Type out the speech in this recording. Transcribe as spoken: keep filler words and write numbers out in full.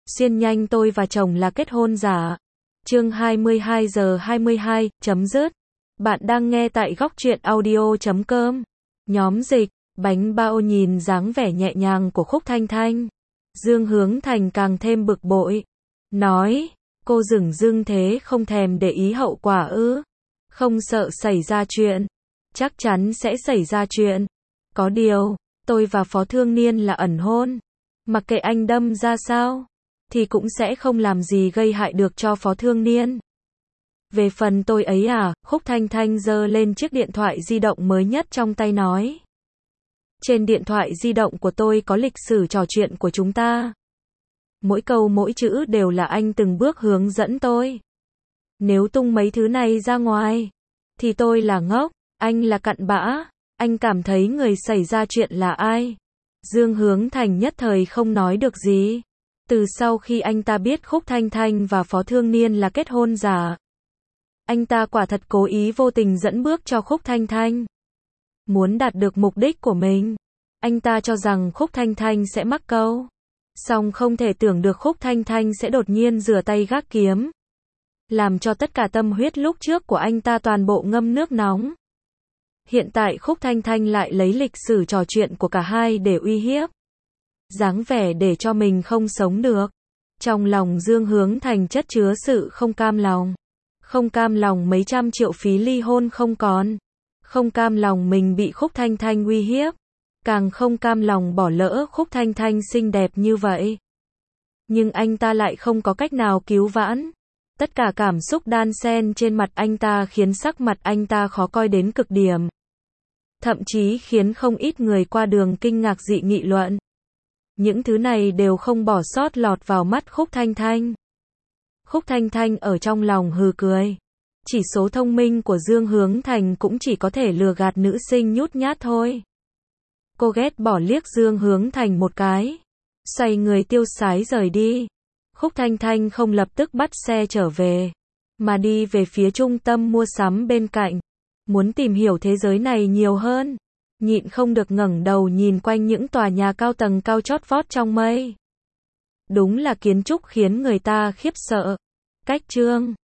Xuyên nhanh tôi và chồng là kết hôn giả. Chương hai mươi hai giờ hai mươi hai, chấm dứt. Bạn đang nghe tại góc truyện audio chấm com. Nhóm dịch, bánh bao nhìn dáng vẻ nhẹ nhàng của Khúc Thanh Thanh. Dương Hướng Thành càng thêm bực bội. Nói, cô dửng dưng thế không thèm để ý hậu quả ư? Không sợ xảy ra chuyện. Chắc chắn sẽ xảy ra chuyện. Có điều, tôi và Phó Thương Niên là ẩn hôn. Mặc kệ anh đâm ra sao, thì cũng sẽ không làm gì gây hại được cho Phó Thương Niên. Về phần tôi ấy à, Khúc Thanh Thanh giơ lên chiếc điện thoại di động mới nhất trong tay nói. Trên điện thoại di động của tôi có lịch sử trò chuyện của chúng ta. Mỗi câu mỗi chữ đều là anh từng bước hướng dẫn tôi. Nếu tung mấy thứ này ra ngoài, thì tôi là ngốc, anh là cặn bã, anh cảm thấy người xảy ra chuyện là ai? Dương Hướng Thành nhất thời không nói được gì. Từ sau khi anh ta biết Khúc Thanh Thanh và Phó Thương Niên là kết hôn giả, anh ta quả thật cố ý vô tình dẫn bước cho Khúc Thanh Thanh. Muốn đạt được mục đích của mình, anh ta cho rằng Khúc Thanh Thanh sẽ mắc câu. Song không thể tưởng được Khúc Thanh Thanh sẽ đột nhiên rửa tay gác kiếm, làm cho tất cả tâm huyết lúc trước của anh ta toàn bộ ngâm nước nóng. Hiện tại Khúc Thanh Thanh lại lấy lịch sử trò chuyện của cả hai để uy hiếp. Dáng vẻ để cho mình không sống được. Trong lòng Dương Hướng Thành chất chứa sự không cam lòng. Không cam lòng mấy trăm triệu phí ly hôn không còn. Không cam lòng mình bị Khúc Thanh Thanh uy hiếp. Càng không cam lòng bỏ lỡ Khúc Thanh Thanh xinh đẹp như vậy. Nhưng anh ta lại không có cách nào cứu vãn. Tất cả cảm xúc đan xen trên mặt anh ta khiến sắc mặt anh ta khó coi đến cực điểm. Thậm chí khiến không ít người qua đường kinh ngạc dị nghị luận. Những thứ này đều không bỏ sót lọt vào mắt Khúc Thanh Thanh. Khúc Thanh Thanh ở trong lòng hừ cười. Chỉ số thông minh của Dương Hướng Thành cũng chỉ có thể lừa gạt nữ sinh nhút nhát thôi. Cô ghét bỏ liếc Dương Hướng Thành một cái, xoay người tiêu sái rời đi. Khúc Thanh Thanh không lập tức bắt xe trở về, mà đi về phía trung tâm mua sắm bên cạnh. Muốn tìm hiểu thế giới này nhiều hơn, nhịn không được ngẩng đầu nhìn quanh những tòa nhà cao tầng cao chót vót trong mây. Đúng là kiến trúc khiến người ta khiếp sợ. Cách chương